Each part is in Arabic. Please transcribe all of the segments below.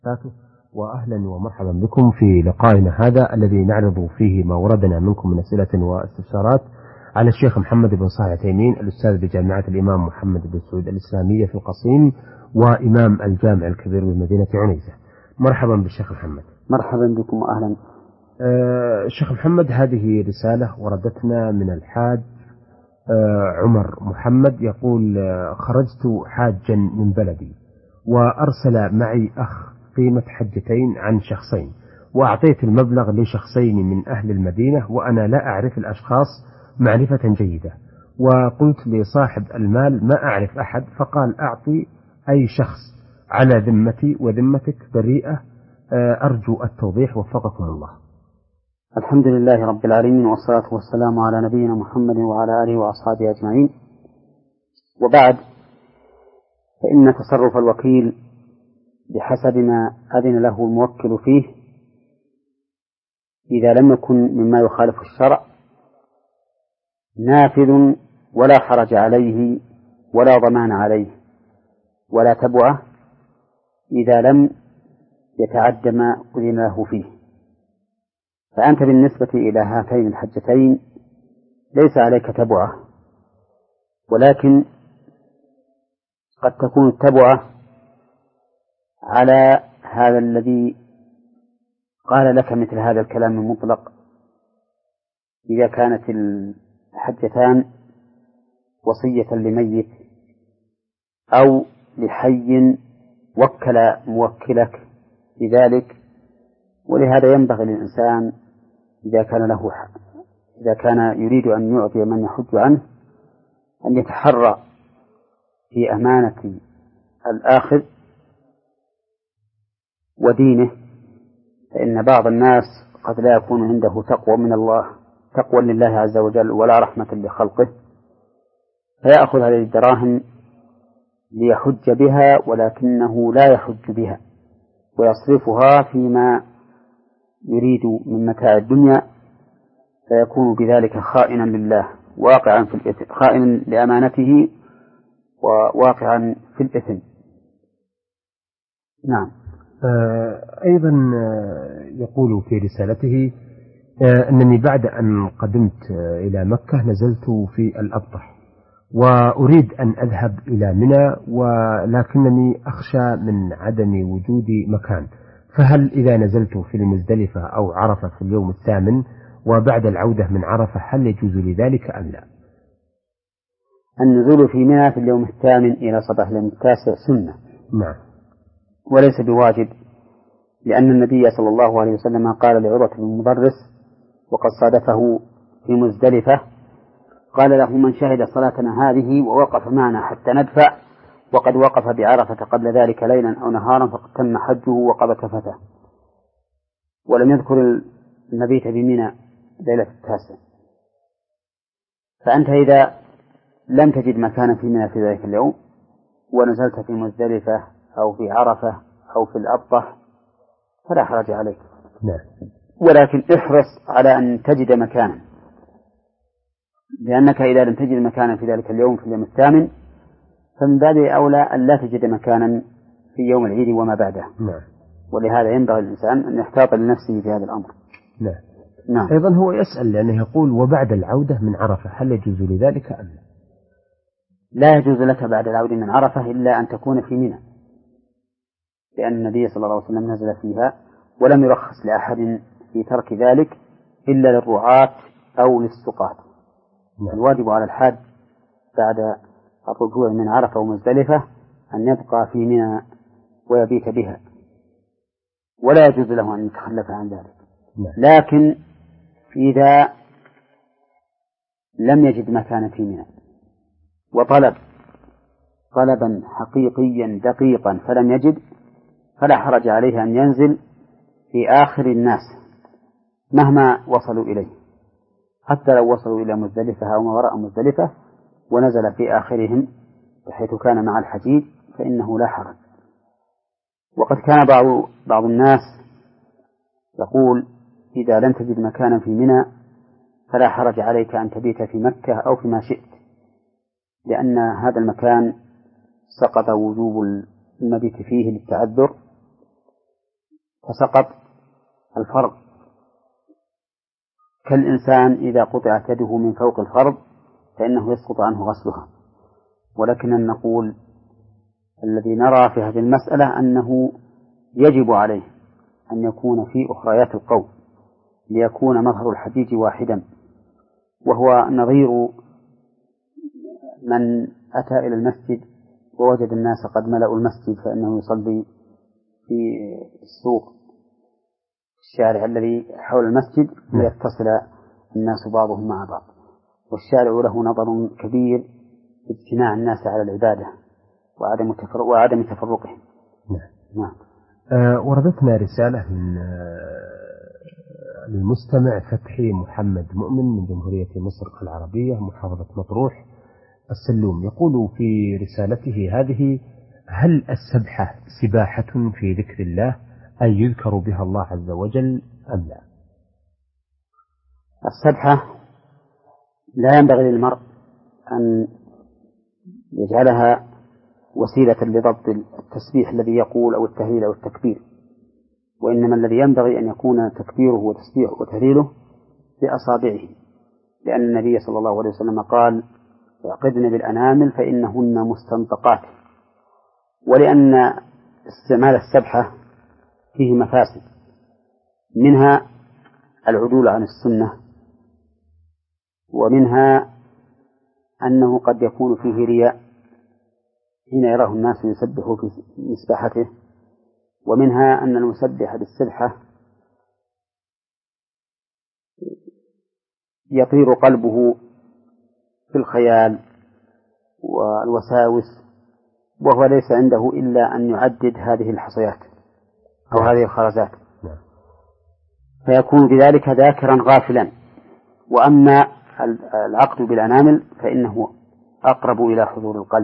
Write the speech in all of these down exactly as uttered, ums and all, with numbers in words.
وبركاته. وأهلا ومرحبا بكم في لقائنا هذا الذي نعرض فيه ما وردنا منكم من أسئلة واستفسارات على الشيخ محمد بن صالح العثيمين الأستاذ بجامعة الإمام محمد بن سعود الإسلامية في القصيم وإمام الجامع الكبير بمدينة عنيزة. مرحبا بالشيخ محمد. مرحبا بكم وأهلا. آه الشيخ محمد، هذه رسالة وردتنا من الحاج آه عمر محمد، يقول آه خرجت حاجا من بلدي وأرسل معي أخ قيمة حجتين عن شخصين، وأعطيت المبلغ لشخصين من أهل المدينة وأنا لا أعرف الأشخاص معرفة جيدة، وقلت لصاحب المال ما أعرف أحد، فقال أعطي أي شخص على ذمتي وذمتك بريئة. أرجو التوضيح وفقكم الله. الحمد لله رب العالمين، والصلاة والسلام على نبينا محمد وعلى آله وأصحابه أجمعين، وبعد، فإن تصرف الوكيل بحسب ما أذن له الموكل فيه إذا لم يكن مما يخالف الشرع نافذ ولا حرج عليه ولا ضمان عليه ولا تبعة إذا لم يتعد ما أذن له فيه. فأنت بالنسبة إلى هاتين الحجتين ليس عليك تبعة، ولكن قد تكون التبعة على هذا الذي قال لك مثل هذا الكلام المطلق، إذا كانت الحجتان وصية لميت أو لحي وكل موكلك بذلك. ولهذا ينبغي للإنسان إذا كان له إذا كان يريد أن يعطي من يحج عنه أن يتحرى في أمانة الآخذ ودينه، فإن بعض الناس قد لا يكون عنده تقوى من الله تقوى لله عز وجل ولا رحمة لخلقه، فيأخذ هذه الدراهم ليحج بها ولكنه لا يحج بها، ويصرفها فيما يريد من متاع الدنيا، فيكون بذلك خائنا لله واقعا في الإثم، خائنا لأمانته وواقعا في الإثم. نعم. آه أيضا يقول في رسالته آه أنني بعد أن قدمت آه إلى مكة نزلت في الأبطح وأريد أن أذهب إلى منى، ولكنني أخشى من عدم وجود مكان، فهل إذا نزلت في المزدلفة أو عرفة في اليوم الثامن وبعد العودة من عرفة هل يجوز لذلك أم لا؟ النزول في منى في اليوم الثامن إلى صباح اليوم التاسع سنة، نعم، وليس بواجب، لأن النبي صلى الله عليه وسلم قال لعروة بن المدرس وقد صادفه في مزدلفة، قال له: من شهد صلاتنا هذه ووقف معنا حتى ندفع وقد وقف بعرفة قبل ذلك ليلا أو نهارا فقد تم حجه وقد كفته. ولم يذكر المبيت بمنى ليلة التاسع. فأنت إذا لم تجد مكانا في منى في ذلك اليوم ونزلت في مزدلفة أو في عرفة أو في الأبطح فلا حرج عليك، ولكن احرص على أن تجد مكانا، لأنك إذا لم تجد مكانا في ذلك اليوم في اليوم الثامن فمن باب أولى أن لا تجد مكانا في يوم العيد وما بعده. نعم. ولهذا ينبغي الإنسان أن يحتاط لنفسه في هذا الأمر. نعم. نعم. أيضا هو يسأل لأنه يقول: وبعد العودة من عرفة هل يجوز لذلك أم لا؟ لا يجوز لك بعد العودة من عرفة إلا أن تكون في منى، لأن النبي صلى الله عليه وسلم نزل فيها ولم يرخص لأحد في ترك ذلك إلا للرعاة أو للسقاة. نعم. الواجب على الحاج بعد الرجوع من عرفة ومزدلفة أن يبقى في منى ويبيت بها، ولا يجوز له أن يتخلف عن ذلك. نعم. لكن إذا لم يجد مكانا في منى وطلب طلبا حقيقيا دقيقا فلم يجد فلا حرج عليه أن ينزل في آخر الناس مهما وصلوا إليه، حتى لو وصلوا إلى مزدلفة أو ما وراء مزدلفة ونزل في آخرهم بحيث كان مع الحجيج فإنه لا حرج. وقد كان بعض بعض الناس يقول: إذا لم تجد مكانا في منى فلا حرج عليك أن تبيت في مكة أو فيما شئت، لأن هذا المكان سقط وجوب المبيت فيه للتعذر، فسقط الفرض، كالإنسان إذا قطعت يده من فوق الفرض فإنه يسقط عنه غسلها. ولكننا نقول الذي نرى في هذه المسألة أنه يجب عليه أن يكون في أخريات القول ليكون مظهر الحجيج واحدا، وهو نظير من أتى إلى المسجد ووجد الناس قد ملأوا المسجد فإنه يصلي في السوق الشارع الذي حول المسجد ليتصل الناس بعضهم مع بعض، والشارع له نظر كبير في اجتماع الناس على العبادة وعدم وعدم تفرقهم. نعم. نعم. آه وردتنا رسالة من آه المستمع فتحي محمد مؤمن من جمهورية مصر العربية محافظة مطروح السلوم، يقول في رسالته هذه: هل السبحة سباحة في ذكر الله أي يذكر بها الله عز وجل أم لا؟ السبحة لا ينبغي للمرء أن يجعلها وسيلة لضبط التسبيح الذي يقول أو التهليل أو التكبير، وإنما الذي ينبغي أن يكون تكبيره وتسبيحه وتهليله بأصابعه، لأن النبي صلى الله عليه وسلم قال: اعقدن بالأنامل فإنهن مستنطقات. ولأن استعمال السبحة فيه مفاسد، منها العدول عن السنة، ومنها أنه قد يكون فيه رياء حين يراه الناس يسبحوا في مسبحته، ومنها أن المسبح بالسبحة يطير قلبه في الخيال والوساوس، وهو ليس عنده إلا أن يعدد هذه الحصيات أو هذه الخرزات، فيكون بذلك ذاكرا غافلا. وأما العقد بالأنامل فإنه أقرب إلى حضور القلب،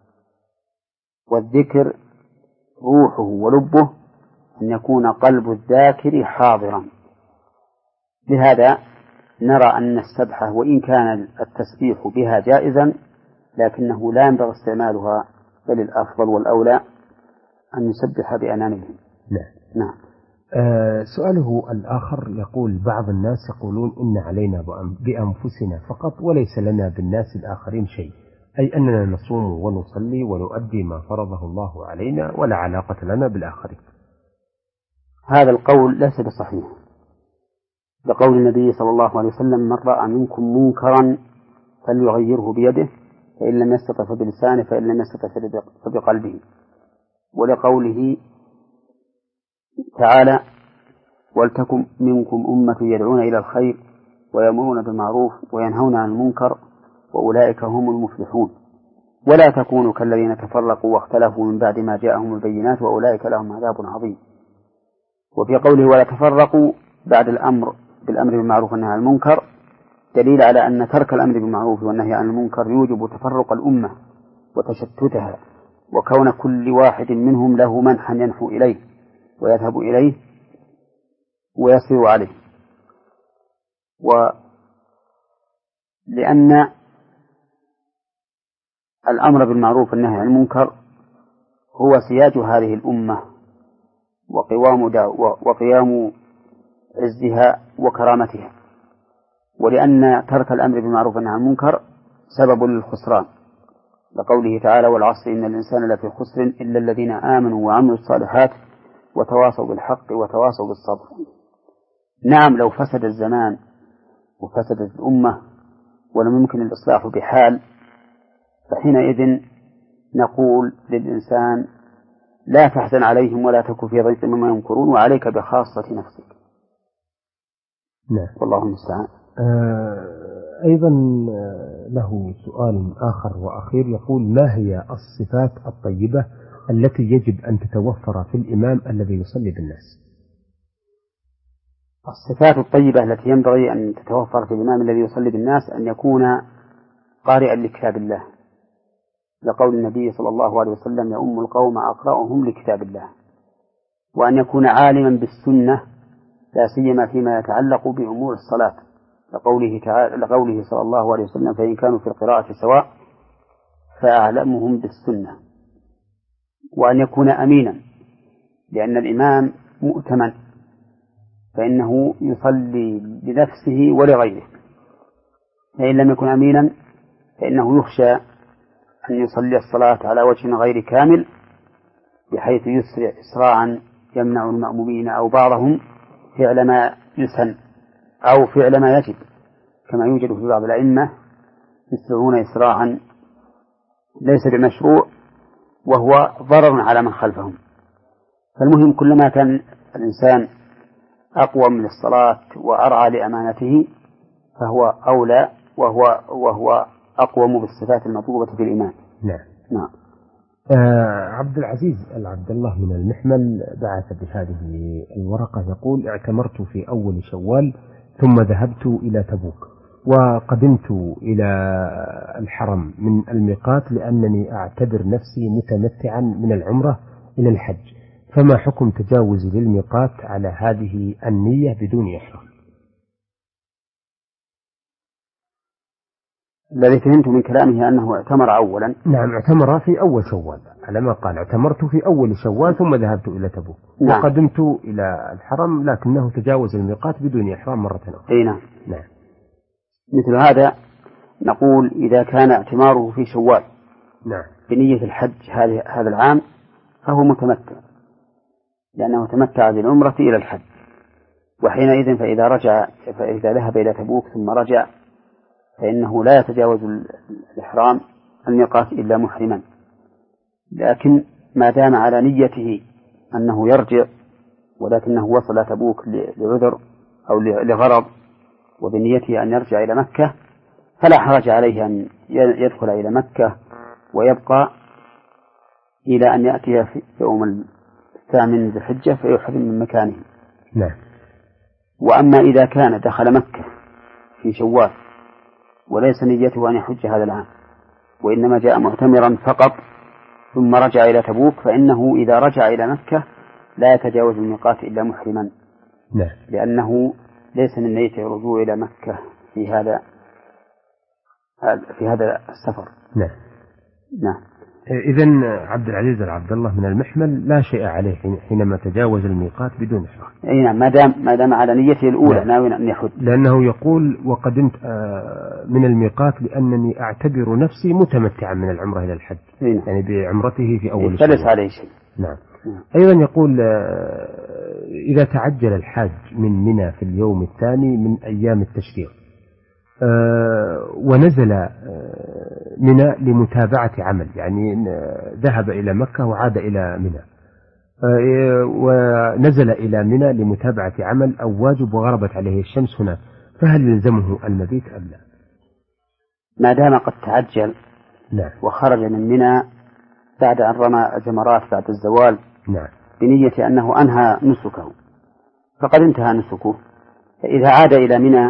والذكر روحه ولبه أن يكون قلب الذاكر حاضرا. لهذا نرى أن السبحة وإن كان التسبيح بها جائزا لكنه لا ينبغي استعمالها، بل الأفضل والأولى أن يسبح بأنامله. نعم. نعم. آه سؤاله الآخر يقول: بعض الناس يقولون إن علينا بأنفسنا فقط وليس لنا بالناس الآخرين شيء، أي أننا نصوم ونصلي ونؤدي ما فرضه الله علينا ولا علاقة لنا بالآخرين. هذا القول ليس بصحيح، لقول النبي صلى الله عليه وسلم: من رأى منكم منكرا فليغيره بيده، فإن لم يستطع فبلسانه، فإن لم يستطع فبقلبه. ولقوله تعالى: ولتكن منكم أمة يدعون إلى الخير ويأمرون بالمعروف وينهون عن المنكر وأولئك هم المفلحون، ولا تكونوا كالذين تفرقوا واختلفوا من بعد ما جاءهم البينات وأولئك لهم عذاب عظيم. وفي قوله ولا تفرقوا بعد الأمر بالأمر بالمعروف والنهي عن المنكر دليل على أن ترك الأمر بالمعروف والنهي عن المنكر يوجب تفرق الأمة وتشتتها، وكون كل واحد منهم له منحا ينحو إليه ويذهب إليه ويسير عليه. ولأن الأمر بالمعروف والنهي عن المنكر هو سياج هذه الأمة وقوام وقيام عزها وكرامتها، ولأن ترك الأمر بالمعروف والنهي عن المنكر سبب للخسران، لقوله تعالى: والعصر إن الإنسان لفي خسر إلا الذين آمنوا وعملوا الصالحات وتواصوا بالحق وتواصوا بالصبر. نعم، لو فسد الزمان وفسدت الأمة ولم يمكن الإصلاح بحال فحينئذ نقول للإنسان: لا تحزن عليهم ولا تك في ضيق مما يمكرون وعليك بخاصة نفسك. نعم. والله المستعان. آه أيضا له سؤال آخر وأخير يقول: ما هي الصفات الطيبة التي يجب أن تتوفر في الإمام الذي يصلي بالناس؟ الصفات الطيبة التي ينبغي أن تتوفر في الإمام الذي يصلي بالناس أن يكون قارئا لكتاب الله، لقول النبي صلى الله عليه وسلم: يؤم القوم أقرأهم لكتاب الله، وأن يكون عالما بالسنة لا سيما فيما يتعلق بأمور الصلاة، لقوله تعالى لقوله صلى الله عليه وسلم: فإن كانوا في القراءة سواء فأعلمهم بالسنة. وأن يكون أمينا، لأن الإمام مؤتمن، فإنه يصلي لنفسه ولغيره، فإن لم يكن أمينا فإنه يخشى أن يصلي الصلاة على وجه غير كامل بحيث يسرع إسراعا يمنع المأمومين أو بعضهم فعل ما يسن أو فعل ما يجب، كما يوجد في بعض الأئمة يسرعون إسراعا ليس بمشروع وهو ضرر على من خلفهم. فالمهم كلما كان الإنسان أقوى من الصلاة وأرعى لأمانته فهو أولى وهو, وهو أقوم بالصفات المطلوبة في الإيمان. نعم. نعم. آه عبد العزيز العبد الله من المحمل بعث بهذه الورقة يقول: اعتمرت في أول شوال ثم ذهبت إلى تبوك وقدمت إلى الحرم من الميقات لأنني أعتبر نفسي متمتعا من العمرة إلى الحج، فما حكم تجاوزي للميقات على هذه النية بدون إحرام؟ الذي فهمت من كلامه أنه اعتمر أولا. نعم، اعتمر في أول شوال على ما قال: اعتمرت في أول شوال ثم ذهبت إلى تبوك. نعم. وقدمت إلى الحرم لكنه تجاوز الميقات بدون إحرام مرة أخرى. أي نعم. نعم. مثل هذا نقول إذا كان اعتماره في شوال نعم بنية الحج هذا العام فهو متمتع، لأنه تمتع بالعمرة إلى الحج، وحينئذ فإذا رجع فإذا ذهب إلى تبوك ثم رجع فإنه لا يتجاوز الإحرام الميقات إلا محرما. لكن ما دام على نيته أنه يرجع ولكنه وصل تبوك لعذر أو لغرض وبنيته أن يرجع إلى مكة فلا حرج عليه أن يدخل إلى مكة ويبقى إلى أن يأتي في يوم الثامن ذي الحجة فيحرم من مكانه. نعم. وأما إذا كان دخل مكة في شوال وليس نيته أن يحج هذا العام وإنما جاء معتمرا فقط ثم رجع إلى تبوك فإنه إذا رجع إلى مكة لا يتجاوز الميقات إلا محرما. نعم. لأنه ليس من نيته الرجوع إلى مكة في هذا في هذا السفر. نعم. نعم. إذن عبد العزيز العبد الله من المحمل لا شيء عليه حينما تجاوز الميقات بدون إحرام. أي نعم، ما دام ما دام على نيته الأولى ناوي أن يحج. لأنه يقول: وقدمت من الميقات لأنني أعتبر نفسي متمتعا من العمرة إلى الحج. نعم. يعني بعمرته في أول شيء. فليس عليه شيء. نعم. نعم. أيضا يقول: إذا تعجل الحاج من منى في اليوم الثاني من أيام التشريق أه ونزل أه منى لمتابعة عمل، يعني ذهب إلى مكة وعاد إلى منى أه ونزل إلى منى لمتابعة عمل أو واجب وغربت عليه الشمس هنا، فهل يلزمه المبيت أم لا؟ ما دام قد تعجل نعم. وخرج من منى بعد أن رمى الجمرات بعد الزوال نعم. بنية أنه أنهى نسكه فقد انتهى نسكه، فإذا عاد إلى منى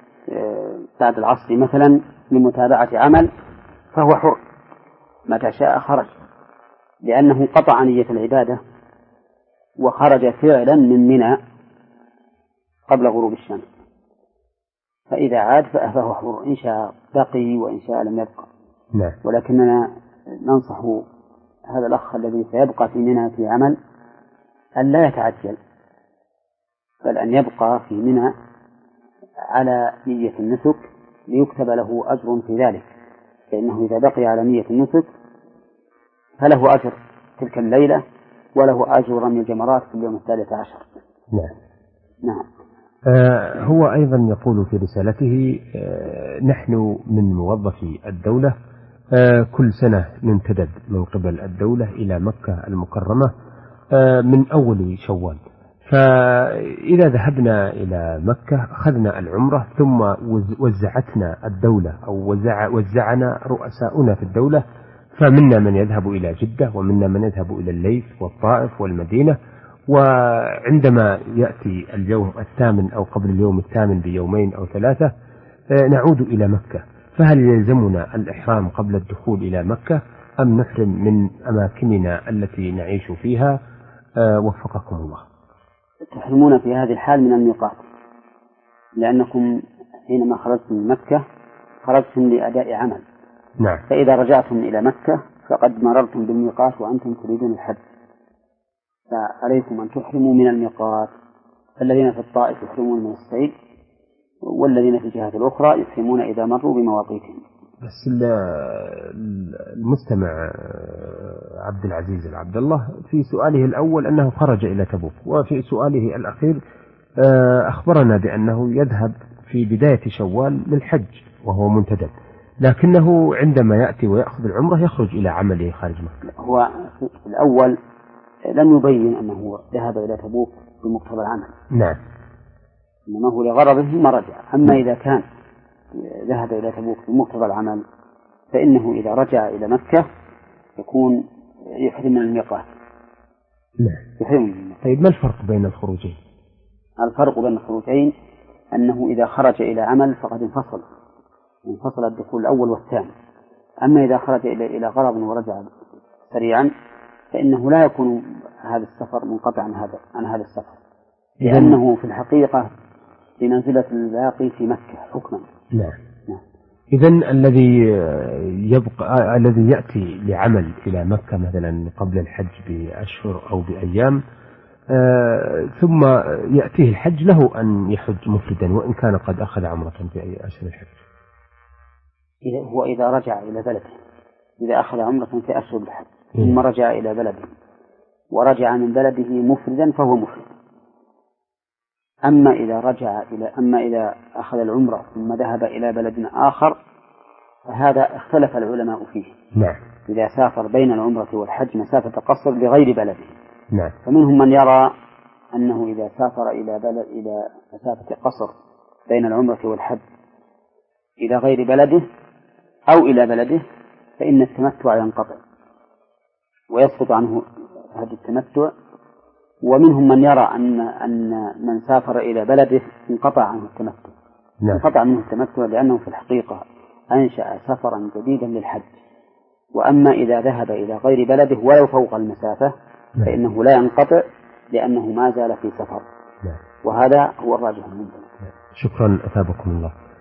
بعد العصر مثلا لمتابعة عمل فهو حر متى شاء خرج، لأنه قطع نية العبادة وخرج فعلا من منى قبل غروب الشمس، فإذا عاد فهو حر إن شاء بقي وإن شاء لم يبقى. نعم. ولكننا ننصح هذا الأخ الذي سيبقى في منى في عمل أن لا يتعجل، بل أن يبقى في منى على نية النسك ليكتب له أجر في ذلك، فإنه إذا بقي على نية النسك فله أجر تلك الليلة وله أجر رمي الجمرات في اليوم الثالث عشر. نعم. نعم. آه هو أيضا يقول في رسالته: آه نحن من موظفي الدولة آه كل سنة ننتدب من قبل الدولة إلى مكة المكرمة آه من أول شوال، فإذا ذهبنا إلى مكة أخذنا العمرة ثم وزعتنا الدولة أو وزع وزعنا رؤساؤنا في الدولة، فمنا من يذهب إلى جدة ومنا من يذهب إلى الليث والطائف والمدينة، وعندما يأتي اليوم الثامن أو قبل اليوم الثامن بيومين أو ثلاثة نعود إلى مكة، فهل يلزمنا الإحرام قبل الدخول إلى مكة أم نحرم من أماكننا التي نعيش فيها؟ أه وفقكم الله. تحرمون في هذه الحال من الميقات، لأنكم حينما خرجتم من مكة خرجتم لأداء عمل. نعم. فإذا رجعتم إلى مكة فقد مررتم بالميقات وأنتم تريدون الحج، فعليكم أن تحرموا من الميقات، الذين في الطائف يحرمون من السيد، والذين في الجهة الأخرى يحرمون إذا مروا بمواقيتهم. بس المستمع عبد العزيز العبد الله في سؤاله الأول أنه خرج إلى تبوك، وفي سؤاله الأخير أخبرنا بأنه يذهب في بداية شوال للحج وهو منتدب، لكنه عندما يأتي ويأخذ العمرة يخرج إلى عمله خارج مكة. هو في الأول لم يبين أنه ذهب إلى تبوك بمقتضى العمل، نعم، إنما هو لغرضه ثم رجع. أما إذا كان ذهب إلى تبوك بمقتضى العمل فإنه إذا رجع إلى مكة يكون يحرم من الميقات. نعم. يحرم من الميقات. طيب ما الفرق بين الخروجين؟ الفرق بين الخروجين أنه إذا خرج إلى عمل فقد انفصل انفصل الدخول الأول والثاني. أما إذا خرج إلى إلى غرض ورجع سريعا فإنه لا يكون هذا السفر منقطعا عن هذا عن هذا السفر، لأنه في الحقيقة بمنزلة الباقي في مكة حكما. نعم. نعم. إذن الذي يبقى الذي يأتي لعمل إلى مكة مثلا قبل الحج بأشهر أو بأيام آه ثم يأتيه الحج له أن يحج مفردا وإن كان قد أخذ عمرة في أي أشهر الحج. إذا هو إذا رجع إلى بلده، إذا أخذ عمرة في أشهر الحج ثم رجع إلى بلده ورجع من بلده مفردا فهو مفرد. أما إذا رجع إلى أما إذا أخذ العمرة ثم ذهب إلى بلد آخر فهذا اختلف العلماء فيه. نعم. إذا سافر بين العمرة والحج مسافة قصر لغير بلده. نعم. فمنهم من يرى أنه إذا سافر إلى بلد إلى مسافة قصر بين العمرة والحج إلى غير بلده أو إلى بلده فإن التمتع ينقطع ويسقط عنه هذا التمتع. ومنهم من يرى أن أن من سافر إلى بلده انقطع عنه التمتع. نعم. انقطع منه التمتع لأنه في الحقيقة أنشأ سفرا جديدا للحج. وأما إذا ذهب إلى غير بلده ولو فوق المسافة نعم. فإنه لا ينقطع لأنه ما زال في سفر. نعم. وهذا هو الراجح عندنا. شكرا أثابكم الله.